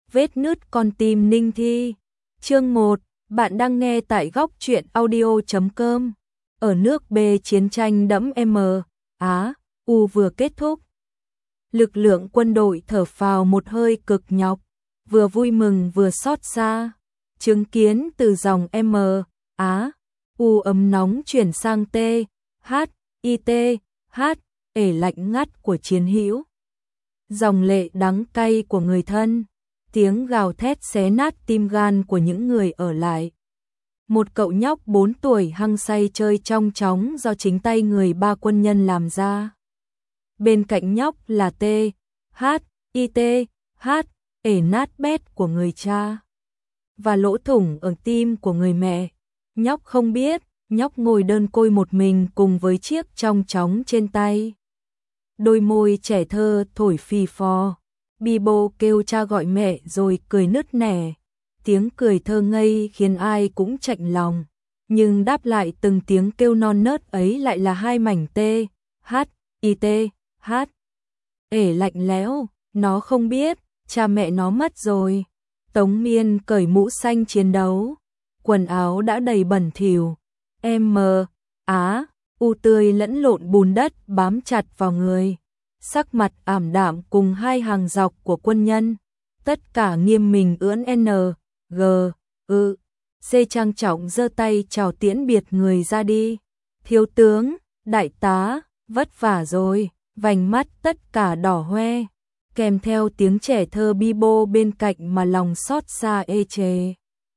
Vết nứt con tim Ninh Thi. Chương 1, bạn đang nghe tại góc truyện audio.com. Ở nước B, chiến tranh đẫm M, Á, U vừa kết thúc. Lực lượng quân đội thở phào một hơi cực nhọc, vừa vui mừng vừa xót xa, chứng kiến từ dòng M, Á, U ấm nóng chuyển sang T, H, I T, H, ể lạnh ngắt của chiến hữu. Dòng lệ đắng cay của người thân, tiếng gào thét xé nát tim gan của những người ở lại. Một cậu nhóc 4 tuổi hăng say chơi trong chóng do chính tay người ba quân nhân làm ra. Bên cạnh nhóc là T, H, I T, H, ể nát bét của người cha. Và lỗ thủng ở tim của người mẹ. Nhóc không biết, nhóc ngồi đơn côi một mình cùng với chiếc trong chóng trên tay. Đôi môi trẻ thơ thổi phì phò. Bibo kêu cha gọi mẹ rồi cười nức nẻ. Tiếng cười thơ ngây khiến ai cũng chạnh lòng. Nhưng đáp lại từng tiếng kêu non nớt ấy lại là hai mảnh T, H, I T, H. Ể lạnh lẽo, nó không biết, cha mẹ nó mất rồi. Tống Miên cởi mũ xanh chiến đấu. Quần áo đã đầy bẩn thỉu. M, Á, U tươi lẫn lộn bùn đất bám chặt vào người. Sắc mặt ảm đạm cùng hai hàng dọc của quân nhân. Tất cả nghiêm mình ưỡn N, G, Ư, C trang trọng giơ tay chào tiễn biệt người ra đi. Thiếu tướng, đại tá, vất vả rồi, vành mắt tất cả đỏ hoe. Kèm theo tiếng trẻ thơ Bibo bên cạnh mà lòng xót xa ê chề.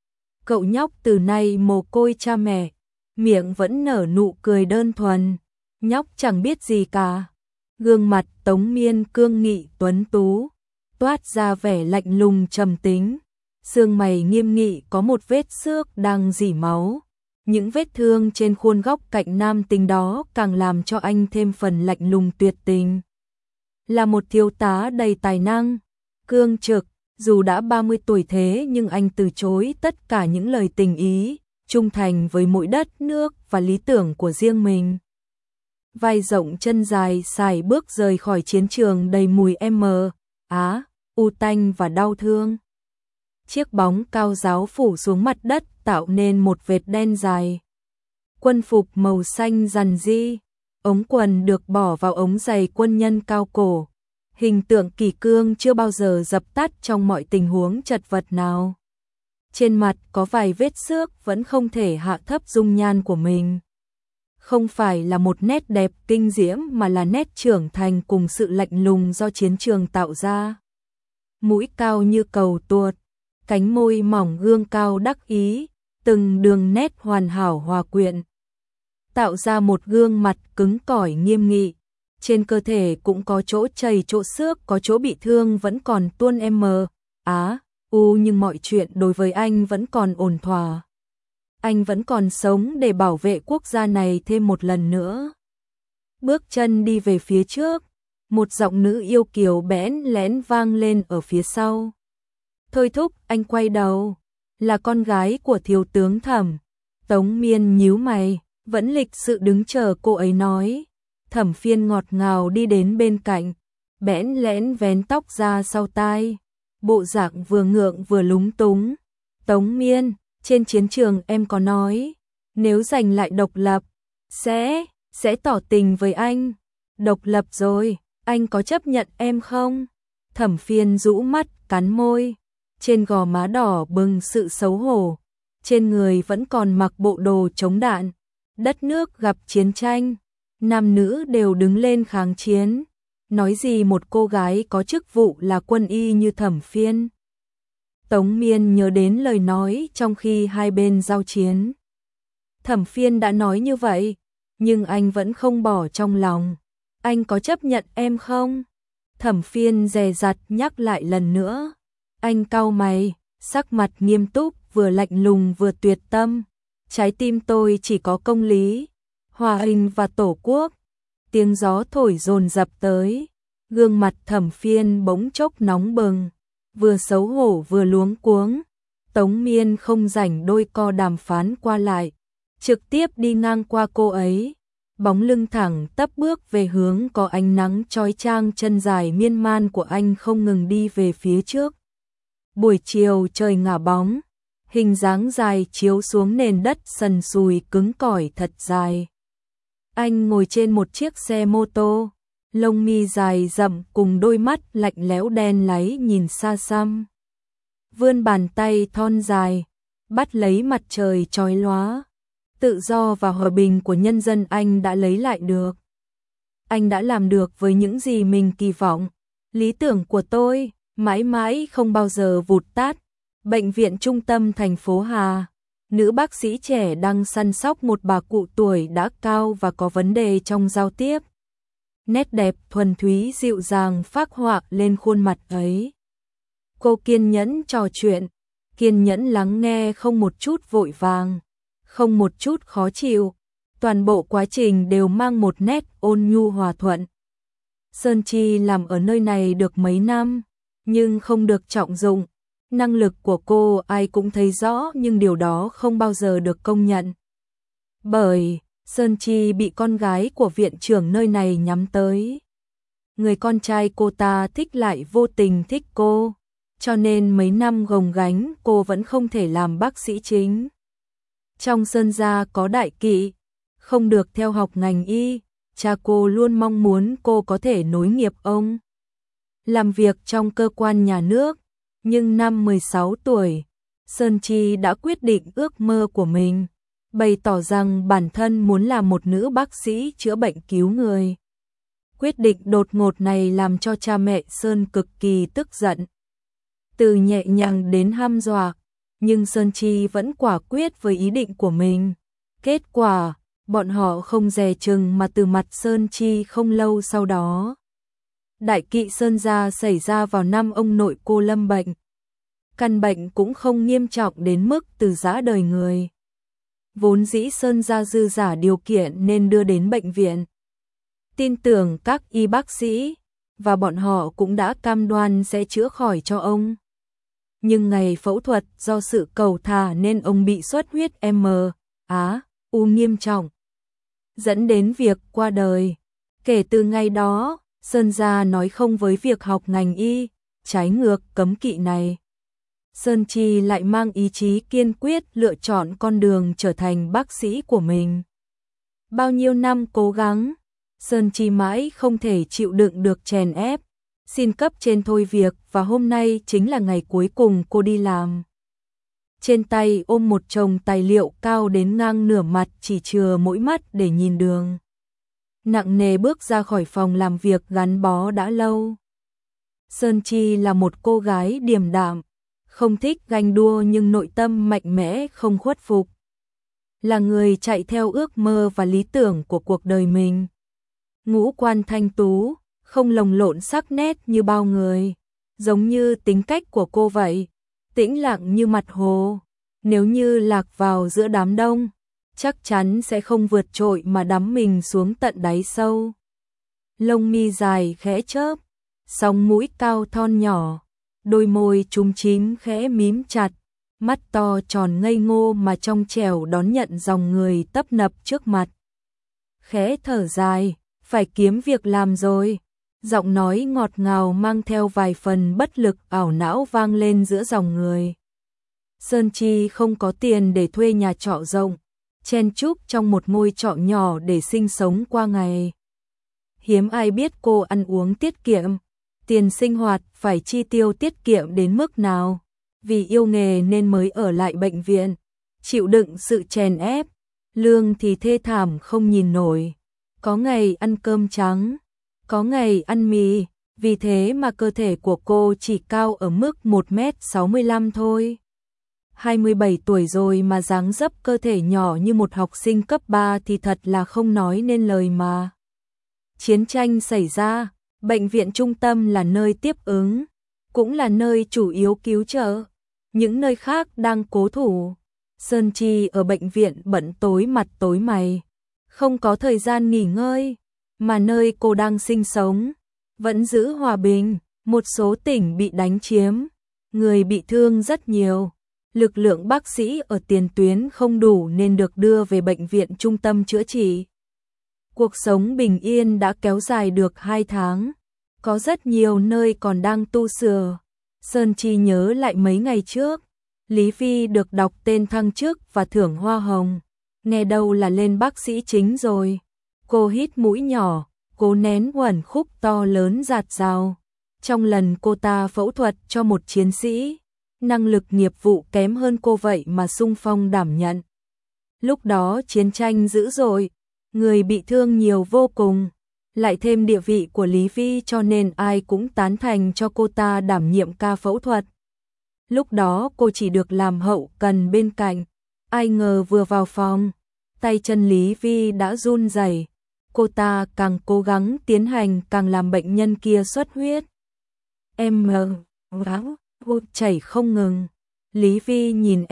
Cậu nhóc từ nay mồ côi cha mẹ, miệng vẫn nở nụ cười đơn thuần. Nhóc chẳng biết gì cả. Gương mặt Tống Miên cương nghị tuấn tú, toát ra vẻ lạnh lùng trầm tính. Xương mày nghiêm nghị có một vết xước đang rỉ máu. Những vết thương trên khuôn góc cạnh nam tính đó càng làm cho anh thêm phần lạnh lùng tuyệt tình. Là một thiếu tá đầy tài năng, cương trực, dù đã 30 tuổi thế nhưng anh từ chối tất cả những lời tình ý, trung thành với mỗi đất nước và lý tưởng của riêng mình. Vai rộng chân dài sải bước rời khỏi chiến trường đầy mùi M, Á, U tanh và đau thương. Chiếc bóng cao ráo phủ xuống mặt đất tạo nên một vệt đen dài. Quân phục màu xanh rằn ri, ống quần được bỏ vào ống giày quân nhân cao cổ. Hình tượng kỷ cương chưa bao giờ dập tắt trong mọi tình huống chật vật nào. Trên mặt có vài vết xước vẫn không thể hạ thấp dung nhan của mình. Không phải là một nét đẹp kinh diễm mà là nét trưởng thành cùng sự lạnh lùng do chiến trường tạo ra. Mũi cao như cầu tuột, cánh môi mỏng gương cao đắc ý, từng đường nét hoàn hảo hòa quyện. Tạo ra một gương mặt cứng cỏi nghiêm nghị. Trên cơ thể cũng có chỗ chảy chỗ xước, có chỗ bị thương vẫn còn tuôn M, Á, U nhưng mọi chuyện đối với anh vẫn còn ổn thỏa. Anh vẫn còn sống để bảo vệ quốc gia này thêm một lần nữa. Bước chân đi về phía trước, một giọng nữ yêu kiều bẽn lẽn vang lên ở phía sau. Thôi thúc, anh quay đầu, là con gái của thiếu tướng Thẩm. Tống Miên nhíu mày, vẫn lịch sự đứng chờ cô ấy nói. Thẩm Phiên ngọt ngào đi đến bên cạnh, bẽn lẽn vén tóc ra sau tai, bộ dạng vừa ngượng vừa lúng túng. Tống Miên, trên chiến trường em có nói, nếu giành lại độc lập, sẽ tỏ tình với anh. Độc lập rồi, anh có chấp nhận em không? Thẩm Phiên rũ mắt, cắn môi, trên gò má đỏ bừng sự xấu hổ, trên người vẫn còn mặc bộ đồ chống đạn. Đất nước gặp chiến tranh, nam nữ đều đứng lên kháng chiến, nói gì một cô gái có chức vụ là quân y như Thẩm Phiên. Tống Miên nhớ đến lời nói trong khi hai bên giao chiến. Thẩm Phiên đã nói như vậy, nhưng anh vẫn không bỏ trong lòng. Anh có chấp nhận em không? Thẩm Phiên dè dặt nhắc lại lần nữa. Anh cau mày, sắc mặt nghiêm túc, vừa lạnh lùng vừa tuyệt tâm. Trái tim tôi chỉ có công lý, hòa bình và tổ quốc. Tiếng gió thổi dồn dập tới, gương mặt Thẩm Phiên bỗng chốc nóng bừng, vừa xấu hổ vừa luống cuống. Tống Miên không rảnh đôi co đàm phán qua lại, trực tiếp đi ngang qua cô ấy, bóng lưng thẳng tắp bước về hướng có ánh nắng chói chang, chân dài miên man của anh không ngừng đi về phía trước. Buổi chiều trời ngả bóng, hình dáng dài chiếu xuống nền đất sần sùi cứng cỏi thật dài. Anh ngồi trên một chiếc xe mô tô, lông mi dài rậm cùng đôi mắt lạnh lẽo đen láy nhìn xa xăm. Vươn bàn tay thon dài, bắt lấy mặt trời chói lóa. Tự do và hòa bình của nhân dân anh đã lấy lại được. Anh đã làm được với những gì mình kỳ vọng. Lý tưởng của tôi mãi mãi không bao giờ vụt tắt. Bệnh viện trung tâm thành phố Hà, nữ bác sĩ trẻ đang săn sóc một bà cụ tuổi đã cao và có vấn đề trong giao tiếp. Nét đẹp thuần túy dịu dàng phác họa lên khuôn mặt ấy. Cô kiên nhẫn trò chuyện, kiên nhẫn lắng nghe, không một chút vội vàng, không một chút khó chịu. Toàn bộ quá trình đều mang một nét ôn nhu hòa thuận. Sơn Chi làm ở nơi này được mấy năm, nhưng không được trọng dụng. Năng lực của cô ai cũng thấy rõ, nhưng điều đó không bao giờ được công nhận. Bởi Sơn Chi bị con gái của viện trưởng nơi này nhắm tới. Người con trai cô ta thích lại vô tình thích cô, cho nên mấy năm gồng gánh cô vẫn không thể làm bác sĩ chính. Trong Sơn gia có đại kỵ, không được theo học ngành y, cha cô luôn mong muốn cô có thể nối nghiệp ông. Làm việc trong cơ quan nhà nước, nhưng năm 16 tuổi, Sơn Chi đã quyết định ước mơ của mình, bày tỏ rằng bản thân muốn là một nữ bác sĩ chữa bệnh cứu người. Quyết định đột ngột này làm cho cha mẹ Sơn cực kỳ tức giận. Từ nhẹ nhàng đến hăm dọa, nhưng Sơn Chi vẫn quả quyết với ý định của mình. Kết quả, bọn họ không dè chừng mà từ mặt Sơn Chi không lâu sau đó. Đại kỵ Sơn gia xảy ra vào năm ông nội cô lâm bệnh. Căn bệnh cũng không nghiêm trọng đến mức từ giã đời người. Vốn dĩ Sơn gia dư giả điều kiện nên đưa đến bệnh viện. Tin tưởng các y bác sĩ, và bọn họ cũng đã cam đoan sẽ chữa khỏi cho ông. Nhưng ngày phẫu thuật do sự cầu thả nên ông bị xuất huyết u nghiêm trọng, dẫn đến việc qua đời. Kể từ ngày đó, Sơn gia nói không với việc học ngành y, trái ngược cấm kỵ này. Sơn Chi lại mang ý chí kiên quyết lựa chọn con đường trở thành bác sĩ của mình. Bao nhiêu năm cố gắng, Sơn Chi mãi không thể chịu đựng được chèn ép, xin cấp trên thôi việc, và hôm nay chính là ngày cuối cùng cô đi làm. Trên tay ôm một chồng tài liệu cao đến ngang nửa mặt, chỉ chừa mỗi mắt để nhìn đường. Nặng nề bước ra khỏi phòng làm việc gắn bó đã lâu. Sơn Chi là một cô gái điềm đạm, không thích ganh đua nhưng nội tâm mạnh mẽ không khuất phục. Là người chạy theo ước mơ và lý tưởng của cuộc đời mình. Ngũ quan thanh tú, không lồng lộn sắc nét như bao người, giống như tính cách của cô vậy, tĩnh lặng như mặt hồ. Nếu như lạc vào giữa đám đông, chắc chắn sẽ không vượt trội mà đắm mình xuống tận đáy sâu. Lông mi dài khẽ chớp, sóng mũi cao thon nhỏ, đôi môi chúm chím khẽ mím chặt, mắt to tròn ngây ngô mà trong trẻo đón nhận dòng người tấp nập trước mặt. Khẽ thở dài, phải kiếm việc làm rồi. Giọng nói ngọt ngào mang theo vài phần bất lực ảo não vang lên giữa dòng người. Sơn Chi không có tiền để thuê nhà trọ rộng, chen chúc trong một ngôi trọ nhỏ để sinh sống qua ngày. Hiếm ai biết cô ăn uống tiết kiệm, tiền sinh hoạt phải chi tiêu tiết kiệm đến mức nào. Vì yêu nghề nên mới ở lại bệnh viện, chịu đựng sự chèn ép, lương thì thê thảm không nhìn nổi. Có ngày ăn cơm trắng, có ngày ăn mì, vì thế mà cơ thể của cô chỉ cao ở mức 1m65 thôi. 27 tuổi rồi mà dáng dấp cơ thể nhỏ như một học sinh cấp 3 thì thật là không nói nên lời mà. Chiến tranh xảy ra, bệnh viện trung tâm là nơi tiếp ứng, cũng là nơi chủ yếu cứu trợ. Những nơi khác đang cố thủ. Sơn Chi ở bệnh viện bận tối mặt tối mày, không có thời gian nghỉ ngơi, mà nơi cô đang sinh sống vẫn giữ hòa bình. Một số tỉnh bị đánh chiếm, người bị thương rất nhiều. Lực lượng bác sĩ ở tiền tuyến không đủ nên được đưa về bệnh viện trung tâm chữa trị. Cuộc sống bình yên đã kéo dài được 2 tháng. Có rất nhiều nơi còn đang tu sửa. Sơn Chi nhớ lại mấy ngày trước, Lý Phi được đọc tên thăng chức và thưởng hoa hồng, nghe đâu là lên bác sĩ chính rồi. Cô hít mũi nhỏ, cố nén uẩn khúc to lớn dạt dào. Trong lần cô ta phẫu thuật cho một chiến sĩ, năng lực nghiệp vụ kém hơn cô vậy mà xung phong đảm nhận. Lúc đó chiến tranh dữ dội, người bị thương nhiều vô cùng, lại thêm địa vị của Lý Phi cho nên ai cũng tán thành cho cô ta đảm nhiệm ca phẫu thuật. Lúc đó cô chỉ được làm hậu cần bên cạnh, ai ngờ vừa vào phòng, tay chân Lý Phi đã run rẩy. Cô ta càng cố gắng tiến hành càng làm bệnh nhân kia xuất huyết. Em chảy không ngừng. Lý Phi nhìn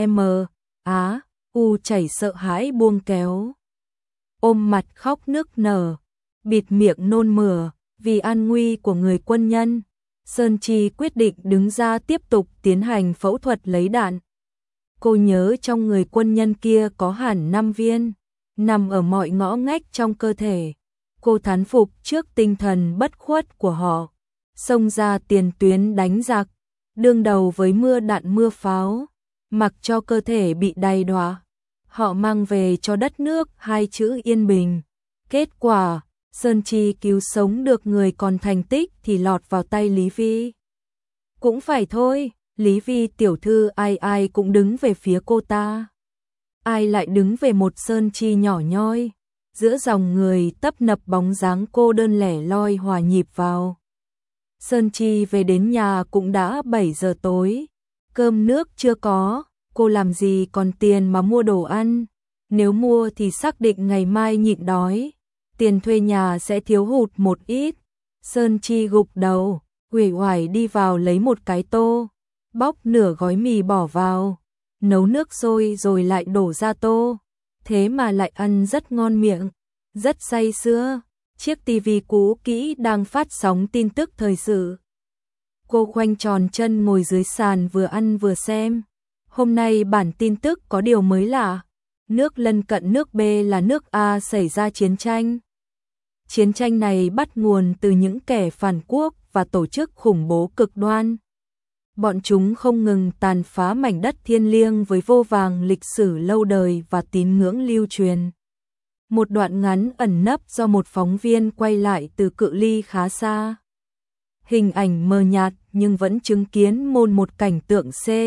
u chảy sợ hãi buông kéo. Ôm mặt khóc nức nở, bịt miệng nôn mửa, vì an nguy của người quân nhân. Sơn Chi quyết định đứng ra tiếp tục tiến hành phẫu thuật lấy đạn. Cô nhớ trong người quân nhân kia có hẳn 5 viên, nằm ở mọi ngõ ngách trong cơ thể. Cô thán phục trước tinh thần bất khuất của họ, xông ra tiền tuyến đánh giặc, đương đầu với mưa đạn mưa pháo, mặc cho cơ thể bị đầy đọa. Họ mang về cho đất nước 2 chữ yên bình. Kết quả, Sơn Chi cứu sống được người còn thành tích thì lọt vào tay Lý Phi. Cũng phải thôi, Lý Phi tiểu thư ai cũng đứng về phía cô ta. Ai lại đứng về một Sơn Chi nhỏ nhoi. Giữa dòng người tấp nập bóng dáng cô đơn lẻ loi hòa nhịp vào. Sơn Chi về đến nhà cũng đã 7 giờ tối. Cơm nước chưa có, cô làm gì còn tiền mà mua đồ ăn. Nếu mua thì xác định ngày mai nhịn đói. Tiền thuê nhà sẽ thiếu hụt một ít. Sơn Chi gục đầu, uể oải đi vào lấy một cái tô, bóc nửa gói mì bỏ vào, nấu nước sôi rồi lại đổ ra tô. Thế mà lại ăn rất ngon miệng, rất say sưa. Chiếc tivi cũ kỹ đang phát sóng tin tức thời sự. Cô khoanh tròn chân ngồi dưới sàn vừa ăn vừa xem. Hôm nay bản tin tức có điều mới lạ. Nước lân cận nước B là nước A xảy ra chiến tranh. Chiến tranh này bắt nguồn từ những kẻ phản quốc và tổ chức khủng bố cực đoan. Bọn chúng không ngừng tàn phá mảnh đất thiêng liêng với vô vàn lịch sử lâu đời và tín ngưỡng lưu truyền. Một đoạn ngắn ẩn nấp do một phóng viên quay lại từ cự ly khá xa. Hình ảnh mờ nhạt nhưng vẫn chứng kiến một cảnh tượng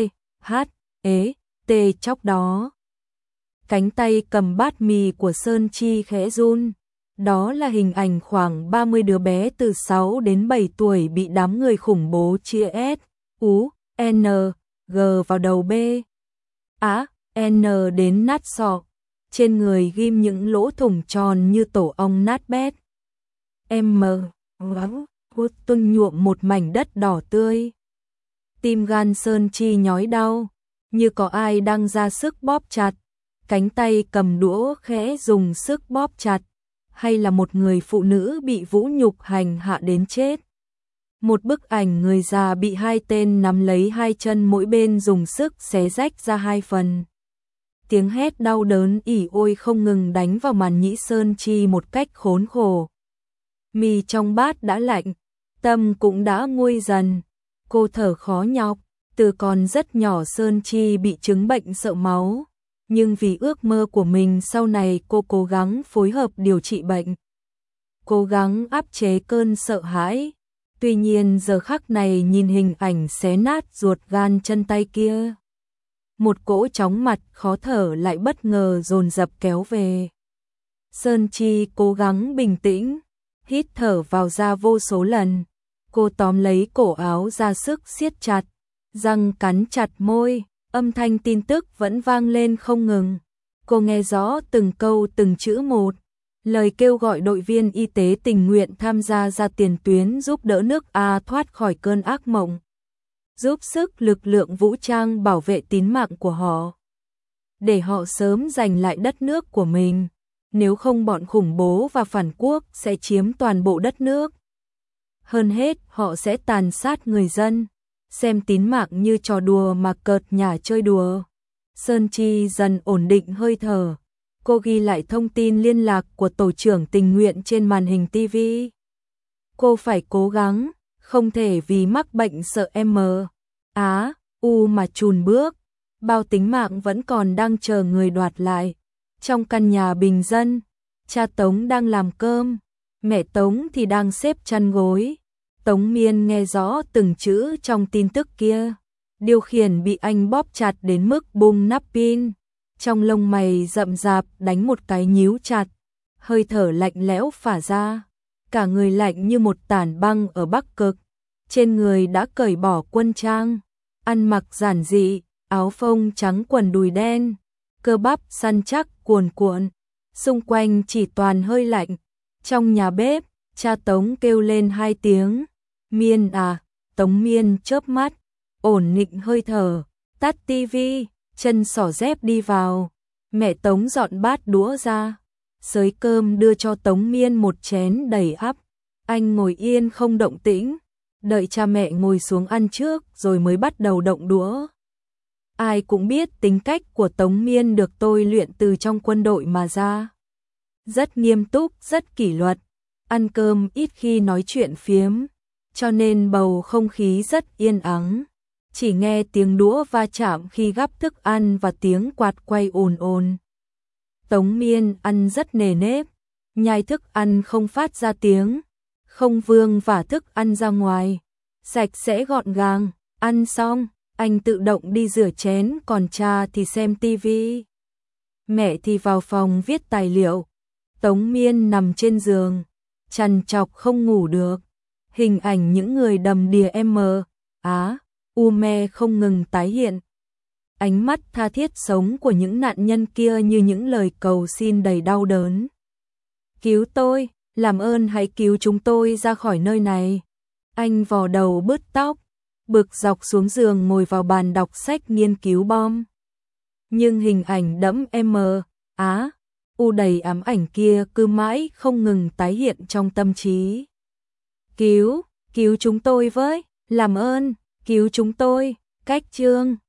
T chóc đó. Cánh tay cầm bát mì của Sơn Chi khẽ run. Đó là hình ảnh khoảng 30 đứa bé từ 6 đến 7 tuổi bị đám người khủng bố chia G vào đầu B, N đến nát sọ. Trên người ghim những lỗ thủng tròn như tổ ong nát bét. Tuân nhuộm một mảnh đất đỏ tươi. Tim gan Sơn Chi nhói đau, như có ai đang ra sức bóp chặt. Cánh tay cầm đũa khẽ dùng sức bóp chặt. Hay là một người phụ nữ bị vũ nhục hành hạ đến chết. Một bức ảnh người già bị 2 tên nắm lấy 2 chân mỗi bên dùng sức xé rách ra 2 phần. Tiếng hét đau đớn ỉ ôi không ngừng đánh vào màn nhĩ Sơn Chi một cách khốn khổ. Mì trong bát đã lạnh, tâm cũng đã nguôi dần. Cô thở khó nhọc, từ còn rất nhỏ Sơn Chi bị chứng bệnh sợ máu. Nhưng vì ước mơ của mình sau này cô cố gắng phối hợp điều trị bệnh. Cố gắng áp chế cơn sợ hãi. Tuy nhiên giờ khắc này nhìn hình ảnh xé nát ruột gan chân tay kia. Một cỗ chóng mặt khó thở lại bất ngờ dồn dập kéo về. Sơn Chi cố gắng bình tĩnh, hít thở vào ra vô số lần. Cô tóm lấy cổ áo ra sức siết chặt, răng cắn chặt môi. Âm thanh tin tức vẫn vang lên không ngừng. Cô nghe rõ từng câu từng chữ một. Lời kêu gọi đội viên y tế tình nguyện tham gia ra tiền tuyến giúp đỡ nước A thoát khỏi cơn ác mộng. Giúp sức lực lượng vũ trang bảo vệ tín mạng của họ. Để họ sớm giành lại đất nước của mình. Nếu không bọn khủng bố và phản quốc sẽ chiếm toàn bộ đất nước. Hơn hết họ sẽ tàn sát người dân. Xem tín mạng như trò đùa mà cợt nhả chơi đùa. Sơn Chi dần ổn định hơi thở. Cô ghi lại thông tin liên lạc của tổ trưởng tình nguyện trên màn hình TV. Cô phải cố gắng, không thể vì mắc bệnh sợ Á, U mà chùn bước, bao tính mạng vẫn còn đang chờ người đoạt lại. Trong căn nhà bình dân, cha Tống đang làm cơm, mẹ Tống thì đang xếp chăn gối. Tống Miên nghe rõ từng chữ trong tin tức kia. Điều khiển bị anh bóp chặt đến mức bung nắp pin. Trong lông mày rậm rạp đánh một cái nhíu chặt. Hơi thở lạnh lẽo phả ra. Cả người lạnh như một tảng băng ở Bắc Cực. Trên người đã cởi bỏ quân trang. Ăn mặc giản dị, áo phông trắng quần đùi đen. Cơ bắp săn chắc cuồn cuộn. Xung quanh chỉ toàn hơi lạnh. Trong nhà bếp, cha Tống kêu lên 2 tiếng. Miên à, Tống Miên chớp mắt, ổn định hơi thở, tắt tivi, chân xỏ dép đi vào. Mẹ Tống dọn bát đũa ra, xới cơm đưa cho Tống Miên một chén đầy ắp. Anh ngồi yên không động tĩnh, đợi cha mẹ ngồi xuống ăn trước rồi mới bắt đầu động đũa. Ai cũng biết tính cách của Tống Miên được tôi luyện từ trong quân đội mà ra. Rất nghiêm túc, rất kỷ luật, ăn cơm ít khi nói chuyện phiếm, cho nên bầu không khí rất yên ắng. Chỉ nghe tiếng đũa va chạm khi gắp thức ăn và tiếng quạt quay ồn ồn. Tống Miên ăn rất nề nếp, nhai thức ăn không phát ra tiếng, không vương vả thức ăn ra ngoài, sạch sẽ gọn gàng. Ăn xong, anh tự động đi rửa chén, còn cha thì xem tivi. Mẹ thì vào phòng viết tài liệu. Tống Miên nằm trên giường, trằn trọc không ngủ được. Hình ảnh những người đầm đìa Á, U không ngừng tái hiện. Ánh mắt tha thiết sống của những nạn nhân kia như những lời cầu xin đầy đau đớn. Cứu tôi, làm ơn hãy cứu chúng tôi ra khỏi nơi này. Anh vò đầu bứt tóc, bực dọc xuống giường ngồi vào bàn đọc sách nghiên cứu bom. Nhưng hình ảnh đẫm Á, U đầy ám ảnh kia cứ mãi không ngừng tái hiện trong tâm trí. Cứu chúng tôi với, làm ơn, cứu chúng tôi, cách chương.